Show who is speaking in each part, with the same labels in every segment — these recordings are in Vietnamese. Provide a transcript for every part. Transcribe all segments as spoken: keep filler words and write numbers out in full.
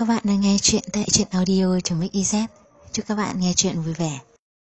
Speaker 1: Các bạn đang nghe chuyện tại truyện audio.mixyz. Chúc các bạn nghe chuyện vui vẻ.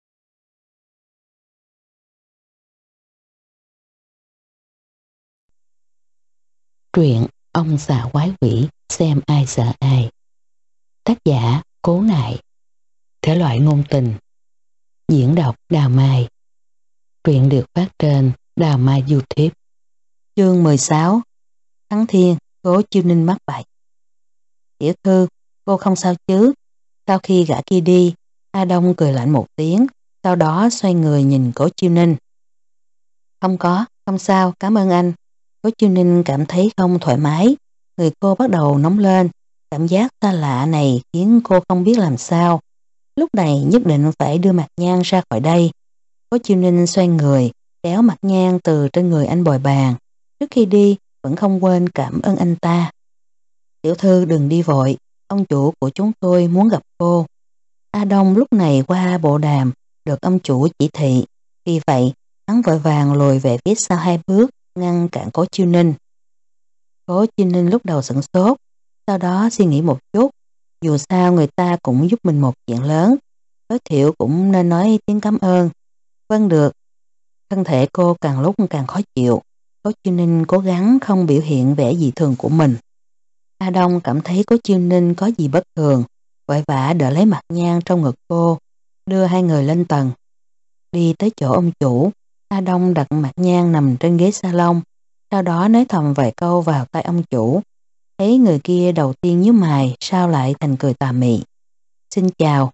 Speaker 2: Truyện Ông Già Quái Quỷ xem ai sợ ai. Tác giả Cố Nại. Thể loại ngôn tình. Diễn đọc Đào Mai. Truyện được phát trên Đào Mai YouTube. Chương mười sáu. Thắng Thiên, Cố Chiêu Ninh mắc bậy. Tiểu thư, cô không sao chứ? Sau khi gã kia đi, A Đông cười lạnh một tiếng, sau đó xoay người nhìn Cố Chiêu Ninh. Không có, không sao, cảm ơn anh. Cố Chiêu Ninh cảm thấy không thoải mái, người cô bắt đầu nóng lên, cảm giác xa lạ này khiến cô không biết làm sao. Lúc này nhất định phải đưa Mạc Nhan ra khỏi đây. Cố Chiêu Ninh xoay người, kéo Mạc Nhan từ trên người anh bồi bàn. Trước khi đi, vẫn không quên cảm ơn anh ta. Tiểu thư đừng đi vội, ông chủ của chúng tôi muốn gặp cô. A Đông lúc này qua bộ đàm, được ông chủ chỉ thị. Vì vậy, hắn vội vàng lùi về phía sau hai bước, ngăn cản Cố Chiêu Ninh. Cố Chiêu Ninh lúc đầu sửng sốt, sau đó suy nghĩ một chút. Dù sao người ta cũng giúp mình một chuyện lớn, tối thiểu cũng nên nói tiếng cảm ơn. Vâng được. Thân thể cô càng lúc càng khó chịu. Cố Chiêu Ninh cố gắng không biểu hiện vẻ dị thường của mình. A Đông cảm thấy Cố Chiêu Ninh có gì bất thường, vội vã đỡ lấy Mạc Nhan trong ngực cô, đưa hai người lên tầng. Đi tới chỗ ông chủ, A Đông đặt Mạc Nhan nằm trên ghế salon, sau đó nói thầm vài câu vào tai ông chủ. Thấy người kia đầu tiên nhíu mày, sao lại thành cười tà mị. Xin chào.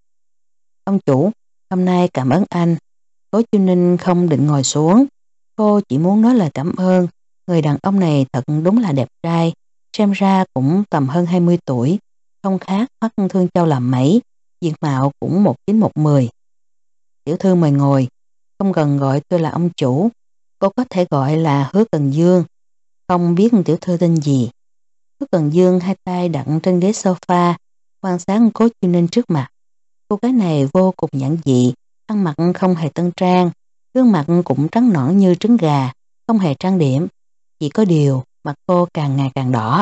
Speaker 2: Ông chủ, hôm nay cảm ơn anh. Cố Chiêu Ninh không định ngồi xuống. Cô chỉ muốn nói lời cảm ơn. Người đàn ông này thật đúng là đẹp trai, xem ra cũng tầm hơn hai mươi tuổi, không khác Hoắc Thương Châu làm mấy, diện mạo cũng một chín một mười. Tiểu thư mời ngồi, không cần gọi tôi là ông chủ, cô có thể gọi là Hứa Cần Dương. Không biết tiểu thư tên gì. Hứa Cần Dương hai tay đặt trên ghế sofa, quan sát Cố Chiêu Ninh trước mặt. Cô gái này vô cùng giản dị, ăn mặc không hề tân trang, gương mặt cũng trắng nõn như trứng gà, không hề trang điểm. Chỉ có điều mặt cô càng ngày càng đỏ.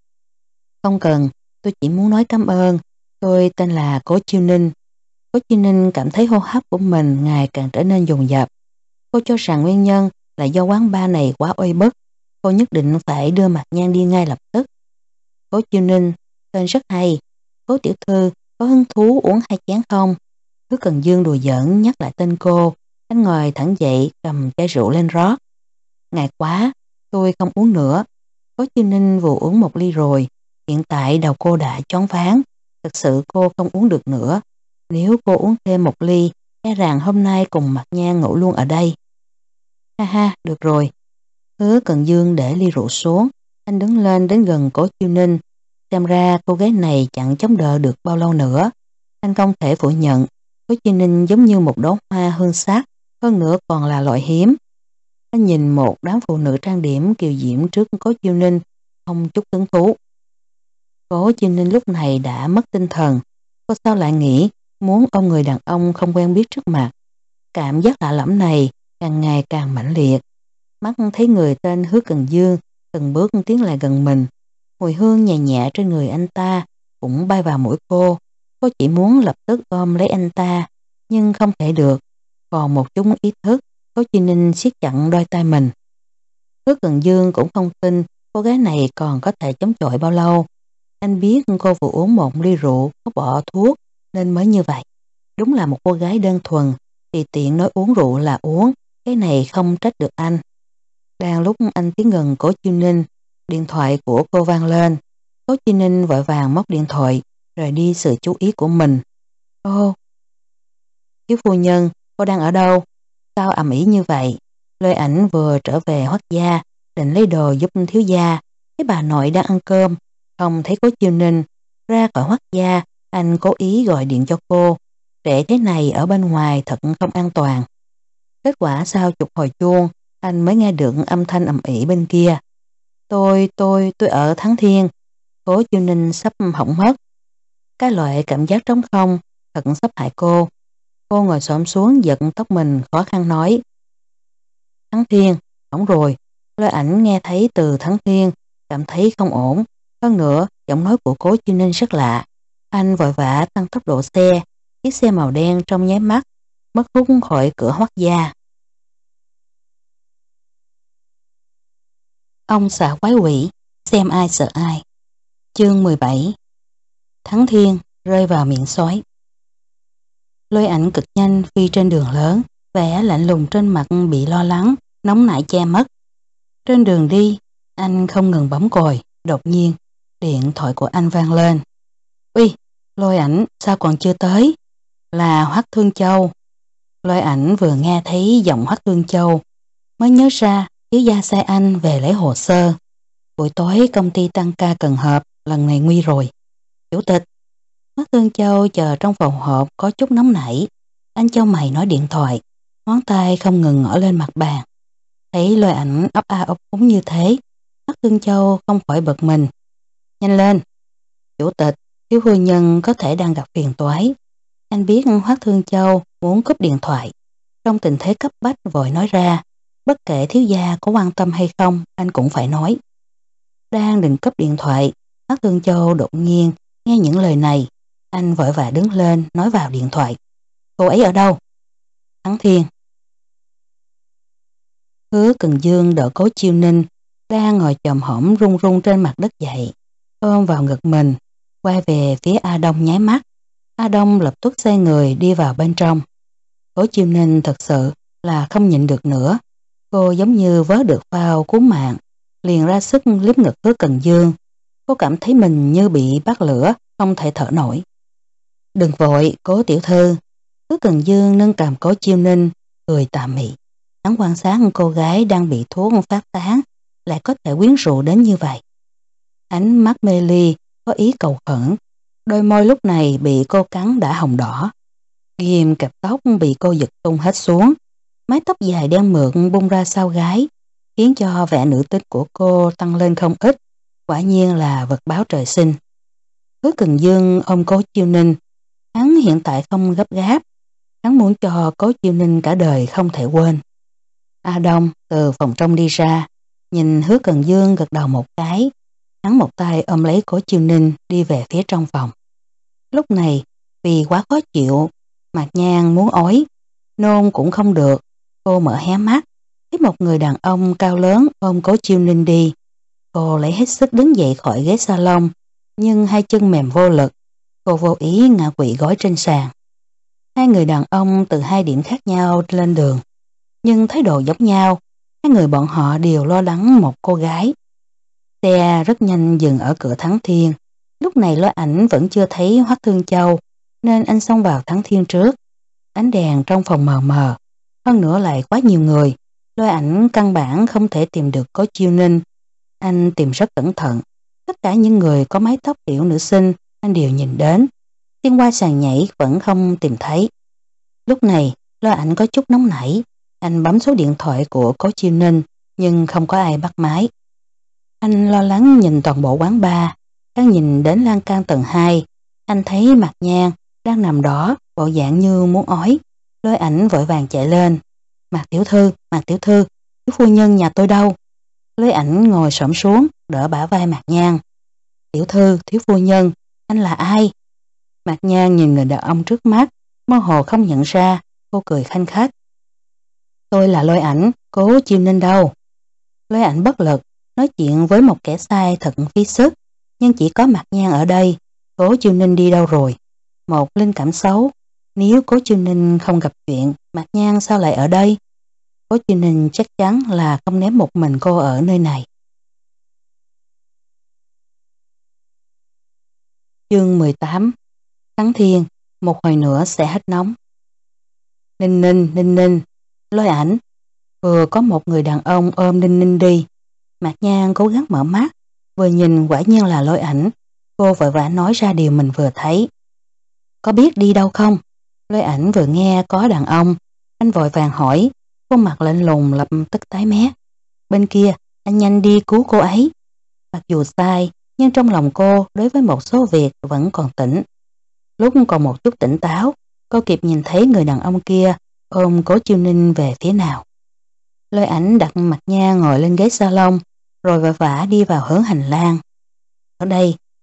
Speaker 2: Không cần, tôi chỉ muốn nói cảm ơn. Tôi tên là Cố Chiêu Ninh. Cố Chiêu Ninh cảm thấy hô hấp của mình ngày càng trở nên dồn dập. Cô cho rằng nguyên nhân là do quán bar này quá oi bức. Cô nhất định phải đưa Mạc Nhan đi ngay lập tức. Cố Chiêu Ninh, tên rất hay. Cố tiểu thư, có hứng thú uống hai chén không? Hứa Cần Dương đùa giỡn nhắc lại tên cô. Anh ngồi thẳng dậy cầm chai rượu lên rót. Ngại quá, tôi không uống nữa. Cố Chiêu Ninh vừa uống một ly rồi. Hiện tại đầu cô đã choáng váng. Thật sự cô không uống được nữa. Nếu cô uống thêm một ly, e rằng hôm nay cùng Mạc Nhan ngủ luôn ở đây. Ha ha, được rồi. Hứa Cần Dương để ly rượu xuống. Anh đứng lên đến gần Cố Chiêu Ninh. Xem ra cô gái này chẳng chống đỡ được bao lâu nữa. Anh không thể phủ nhận. Cố Chiêu Ninh giống như một đóa hoa hương sắc, hơn nữa còn là loại hiếm. Anh nhìn một đám phụ nữ trang điểm kiều diễm trước Cố Chiêu Ninh, không chút hứng thú. Cố Chiêu Ninh lúc này đã mất tinh thần. Cô sao lại nghĩ muốn ôm người đàn ông không quen biết trước mặt. Cảm giác lạ lẫm này càng ngày càng mãnh liệt. Mắt thấy người tên Hứa Cần Dương từng bước tiến lại gần mình. Mùi hương nhẹ nhẹ trên người anh ta cũng bay vào mũi cô. Cô chỉ muốn lập tức ôm lấy anh ta, nhưng không thể được. Còn một chút ý thức, Cố Chiêu Ninh siết chặt đôi tay mình. Hứa Cần Dương cũng không tin cô gái này còn có thể chống chọi bao lâu. Anh biết cô vừa uống một ly rượu có bỏ thuốc nên mới như vậy. Đúng là một cô gái đơn thuần, tùy tiện nói uống rượu là uống, cái này không trách được anh. Đang lúc anh tiến gần Cố Chiêu Ninh, điện thoại của cô vang lên. Cố Chiêu Ninh vội vàng móc điện thoại, rời đi sự chú ý của mình. Ô, thiếu phu nhân, cô đang ở đâu? Sao ầm ĩ như vậy? Lôi Ảnh vừa trở về Hoắc gia, định lấy đồ giúp thiếu gia. Thấy bà nội đang ăn cơm, không thấy Cố Chiêu Ninh. Ra khỏi Hoắc gia, anh cố ý gọi điện cho cô. Trễ thế này ở bên ngoài thật không an toàn. Kết quả sau chục hồi chuông, anh mới nghe được âm thanh ầm ĩ bên kia. Tôi, tôi, tôi ở Thắng Thiên. Cố Chiêu Ninh sắp hỏng mất. Cái loại cảm giác trống không thật sắp hại cô. Cô ngồi xổm xuống giật tóc mình, khó khăn nói. Thắng Thiên, hỏng rồi. Lôi Ảnh nghe thấy từ Thắng Thiên, cảm thấy không ổn. Hơn nữa, giọng nói của Cố Chiêu Ninh rất lạ. Anh vội vã tăng tốc độ xe, chiếc xe màu đen trong nháy mắt mất hút khỏi cửa Hoắc gia. Ông xã quái quỷ, xem ai sợ ai. Chương mười bảy. Thắng Thiên rơi vào miệng sói. Lôi Ảnh cực nhanh phi trên đường lớn, vẻ lạnh lùng trên mặt bị lo lắng, nóng nảy che mất. Trên đường đi, anh không ngừng bấm còi, đột nhiên, điện thoại của anh vang lên. Uy, Lôi Ảnh sao còn chưa tới? Là Hoắc Thương Châu. Lôi Ảnh vừa nghe thấy giọng Hoắc Thương Châu, mới nhớ ra thiếu gia sai anh về lấy hồ sơ. Buổi tối công ty tăng ca cần họp, lần này nguy rồi. Chủ tịch. Hoắc Thương Châu chờ trong phòng họp có chút nóng nảy. Anh Châu mày nói điện thoại, ngón tay không ngừng ngỏ lên mặt bàn. Thấy Lôi Ảnh ấp a ấp úng như thế, Hoắc Thương Châu không khỏi bực mình. Nhanh lên. Chủ tịch, thiếu phu nhân có thể đang gặp phiền toái. Anh biết Hoắc Thương Châu muốn cúp điện thoại. Trong tình thế cấp bách vội nói ra, bất kể thiếu gia có quan tâm hay không, anh cũng phải nói. Đang định cúp điện thoại, Hoắc Thương Châu đột nhiên nghe những lời này. Anh vội vã đứng lên nói vào điện thoại. Cô ấy ở đâu? Thắng Thiên. Hứa Cần Dương đỡ Cố Chiêu Ninh đang ngồi chồm hổm run run trên mặt đất dậy, ôm vào ngực mình, quay về phía A Đông nháy mắt. A Đông lập tức xoay người đi vào bên trong. Cố Chiêu Ninh thật sự là không nhịn được nữa. Cô giống như vớ được phao cứu mạng, liền ra sức liếm ngực Hứa Cần Dương. Cô cảm thấy mình như bị bắt lửa, không thể thở nổi. Đừng vội, Cố tiểu thư. Hứa Cần Dương nâng cằm Cố Chiêu Ninh, cười tà mị. Hắn quan sát cô gái đang bị thuốc phát tán, lại có thể quyến rũ đến như vậy. Ánh mắt mê ly, có ý cầu khẩn. Đôi môi lúc này bị cô cắn đã hồng đỏ. Ghim kẹp tóc bị cô giật tung hết xuống. Mái tóc dài đen mượt bung ra sau gái, khiến cho vẻ nữ tính của cô tăng lên không ít. Quả nhiên là vật báo trời sinh. Hứa Cần Dương ôm Cố Chiêu Ninh. Hắn hiện tại không gấp gáp. Hắn muốn cho Cố Chiêu Ninh cả đời không thể quên. A Đông từ phòng trong đi ra, nhìn Hứa Cần Dương gật đầu một cái. Hắn một tay ôm lấy Cố Chiêu Ninh đi về phía trong phòng. Lúc này, vì quá khó chịu, Mạc Nhan muốn ói, nôn cũng không được. Cô mở hé mắt, thấy một người đàn ông cao lớn ôm Cố Chiêu Ninh đi. Cô lấy hết sức đứng dậy khỏi ghế salon, nhưng hai chân mềm vô lực. Cô vô ý ngã quỵ gối trên sàn. Hai người đàn ông từ hai điểm khác nhau lên đường, nhưng thái độ giống nhau. Hai người bọn họ đều lo lắng một cô gái. Xe rất nhanh dừng ở cửa Thắng Thiên. Lúc này Lôi Ảnh vẫn chưa thấy Hoắc Thương Châu, nên anh xông vào Thắng Thiên trước. Ánh đèn trong phòng mờ mờ, hơn nữa lại quá nhiều người. Lôi Ảnh căn bản không thể tìm được Cố Chiêu Ninh. Anh tìm rất cẩn thận. Tất cả những người có mái tóc tiểu nữ sinh anh đều nhìn đến. Xuyên qua sàn nhảy vẫn không tìm thấy. Lúc này Lôi Ảnh có chút nóng nảy. Anh bấm số điện thoại của Cố Chiêu Ninh, nhưng không có ai bắt máy. Anh lo lắng nhìn toàn bộ quán bar. Đang nhìn đến lan can tầng hai, anh thấy Mạc Nhan đang nằm đó, bộ dạng như muốn ói. Lôi Ảnh vội vàng chạy lên. Mạc tiểu thư, Mạc tiểu thư, thiếu phu nhân nhà tôi đâu? Lôi Ảnh ngồi xổm xuống, đỡ bả vai Mạc Nhan. Tiểu thư, thiếu phu nhân, anh là ai? Mạc Nhan nhìn người đàn ông trước mắt, mơ hồ không nhận ra. Cô cười khanh khách. Tôi là Lôi Ảnh, Cố Chiêu Ninh đâu? Lôi Ảnh bất lực, nói chuyện với một kẻ sai thật phí sức. Nhưng chỉ có Mạc Nhan ở đây. Cố Chiêu Ninh đi đâu rồi? Một linh cảm xấu. Nếu Cố Chiêu Ninh không gặp chuyện, Mạc Nhan sao lại ở đây? Cố Chiêu Ninh chắc chắn là không ném một mình cô ở nơi này. Chương mười tám. Thắng Thiên, một hồi nữa sẽ hết nóng. Ninh Ninh, Ninh Ninh, Lôi Ảnh. Vừa có một người đàn ông ôm Ninh Ninh đi. Mạc Nhan cố gắng mở mắt, vừa nhìn quả nhiên là Lôi Ảnh. Cô vội vã nói ra điều mình vừa thấy. Có biết đi đâu không? Lôi Ảnh vừa nghe có đàn ông, anh vội vàng hỏi, khuôn mặt lạnh lùng lập tức tái mét. Bên kia, anh nhanh đi cứu cô ấy. Mặc dù sai, nhưng trong lòng cô đối với một số việc vẫn còn tỉnh. Lúc còn một chút tỉnh táo, cô kịp nhìn thấy người đàn ông kia ôm Cố Chiêu Ninh về phía nào. Lôi Ảnh đặt Mạc Nhan ngồi lên ghế salon, rồi vội vã đi vào hướng hành lang. Ở đây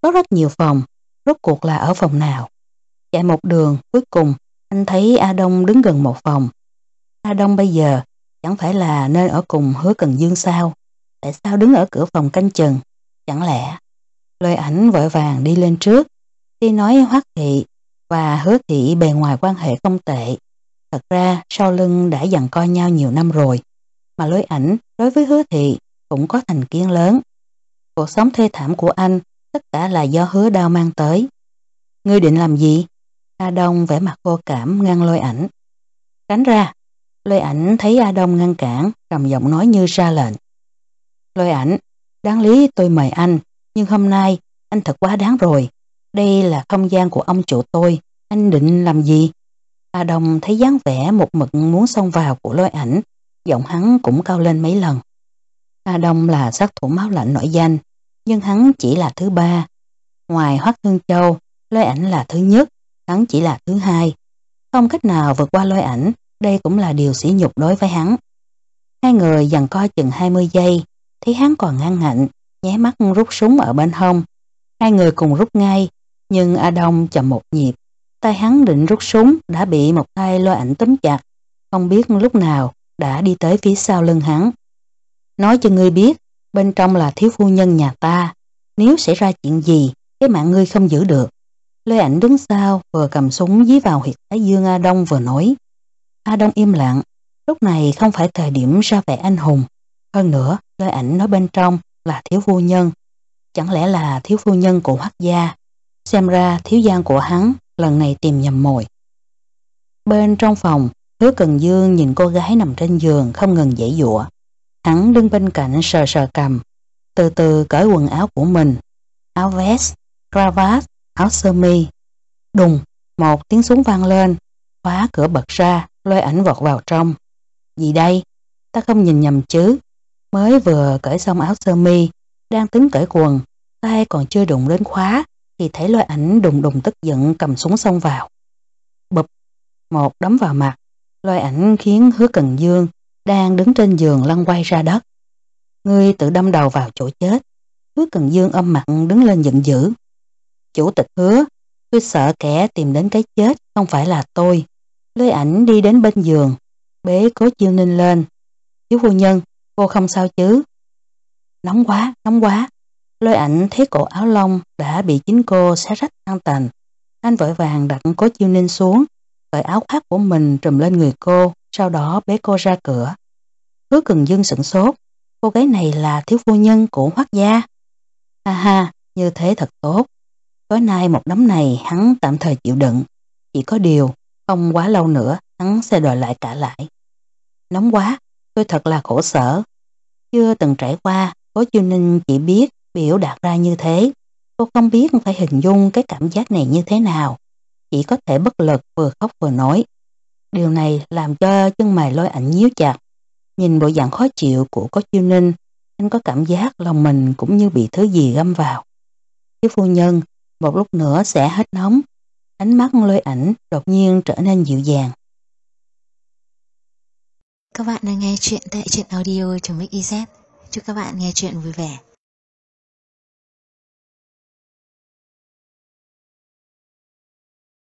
Speaker 2: rất rất nhiều phòng, rốt cuộc là ở phòng nào. Chạy một đường, cuối cùng anh thấy A Đông đứng gần một phòng. A Đông bây giờ chẳng phải là nên ở cùng Hứa Cần Dương sao? Tại sao đứng ở cửa phòng canh chừng? Chẳng lẽ? Lôi Ảnh vội vàng đi lên trước. Tuy nói Hoắc Thị và Hứa Thị bề ngoài quan hệ không tệ, thật ra sau lưng đã giằng co nhau nhiều năm rồi. Mà Lôi Ảnh đối với Hứa Thị cũng có thành kiến lớn. Cuộc sống thê thảm của anh tất cả là do Hứa Đao mang tới. Ngươi định làm gì? A Đông vẻ mặt vô cảm ngăn Lôi Ảnh. Tránh ra. Lôi Ảnh thấy A Đông ngăn cản, trầm giọng nói như ra lệnh. Lôi Ảnh, đáng lý tôi mời anh, nhưng hôm nay anh thật quá đáng rồi. Đây là không gian của ông chủ tôi, anh định làm gì? A Đông thấy dáng vẻ một mực muốn xông vào của Lôi Ảnh, giọng hắn cũng cao lên mấy lần. A Đông là sát thủ máu lạnh nổi danh, nhưng hắn chỉ là thứ ba. Ngoài Hoắc Thương Châu, Lôi Ảnh là thứ nhất, hắn chỉ là thứ hai. Không cách nào vượt qua Lôi Ảnh, đây cũng là điều sỉ nhục đối với hắn. Hai người giằng co chừng hai mươi giây, thấy hắn còn ngăn ngạnh, nháy mắt rút súng ở bên hông. Hai người cùng rút ngay, nhưng A Đông chậm một nhịp. Tay hắn định rút súng đã bị một tay Lôi Ảnh túm chặt, không biết lúc nào đã đi tới phía sau lưng hắn. Nói cho ngươi biết, bên trong là thiếu phu nhân nhà ta, nếu xảy ra chuyện gì, cái mạng ngươi không giữ được. Lôi Ảnh đứng sau vừa cầm súng dí vào huyệt thái dương A Đông vừa nói. A Đông im lặng, lúc này không phải thời điểm ra vẻ anh hùng. Hơn nữa, Lôi Ảnh nói bên trong là thiếu phu nhân. Chẳng lẽ là thiếu phu nhân của Hoắc gia? Xem ra thiếu gia của hắn lần này tìm nhầm mồi. Bên trong phòng, Hứa Cần Dương nhìn cô gái nằm trên giường không ngừng giãy giụa. Hắn đứng bên cạnh sờ sờ cằm, từ từ cởi quần áo của mình. Áo vest, cravat, áo sơ mi. Đùng, một tiếng súng vang lên, khóa cửa bật ra, Lôi Ảnh vọt vào trong. Gì đây? Ta không nhìn nhầm chứ? Mới vừa cởi xong áo sơ mi, đang tính cởi quần, tay còn chưa đụng đến khóa, thì thấy Lôi Ảnh đùng đùng tức giận cầm súng xông vào. Bụp, một đấm vào mặt, Lôi Ảnh khiến Hứa Cần Dương đang đứng trên giường lăn quay ra đất. Ngươi tự đâm đầu vào chỗ chết. Hứa Cần Dương ôm mặt đứng lên giận dữ. Chủ tịch Hứa, tôi sợ kẻ tìm đến cái chết không phải là tôi. Lôi Ảnh đi đến bên giường, bế Cố Chiêu Ninh lên. Thiếu phu nhân, cô không sao chứ? Nóng quá, nóng quá. Lôi Ảnh thấy cổ áo lông đã bị chính cô xé rách tan tành. Anh vội vàng đặt Cố Chiêu Ninh xuống, cởi áo khoác của mình trùm lên người cô, sau đó bế cô ra cửa. Hứa Cần Dương sửng sốt, cô gái này là thiếu phu nhân của Hoắc gia. Ha ha, như thế thật tốt. Tối nay một đấm này hắn tạm thời chịu đựng, chỉ có điều không quá lâu nữa hắn sẽ đòi lại cả lại. Nóng quá, tôi thật là khổ sở. Chưa từng trải qua, Cố Chiêu Ninh chỉ biết biểu đạt ra như thế. Cô không biết phải hình dung cái cảm giác này như thế nào, chỉ có thể bất lực vừa khóc vừa nói. Điều này làm cho chân mày Lôi Ảnh nhíu chặt. Nhìn bộ dạng khó chịu của Cố Chiêu Ninh, anh có cảm giác lòng mình cũng như bị thứ gì găm vào. Thiếu phu nhân, một lúc nữa sẽ hết nóng. Ánh mắt Lôi Ảnh đột nhiên trở nên dịu dàng.
Speaker 1: Các bạn đang nghe chuyện tại truyện audio chấm ích z. Chúc các bạn nghe chuyện vui vẻ.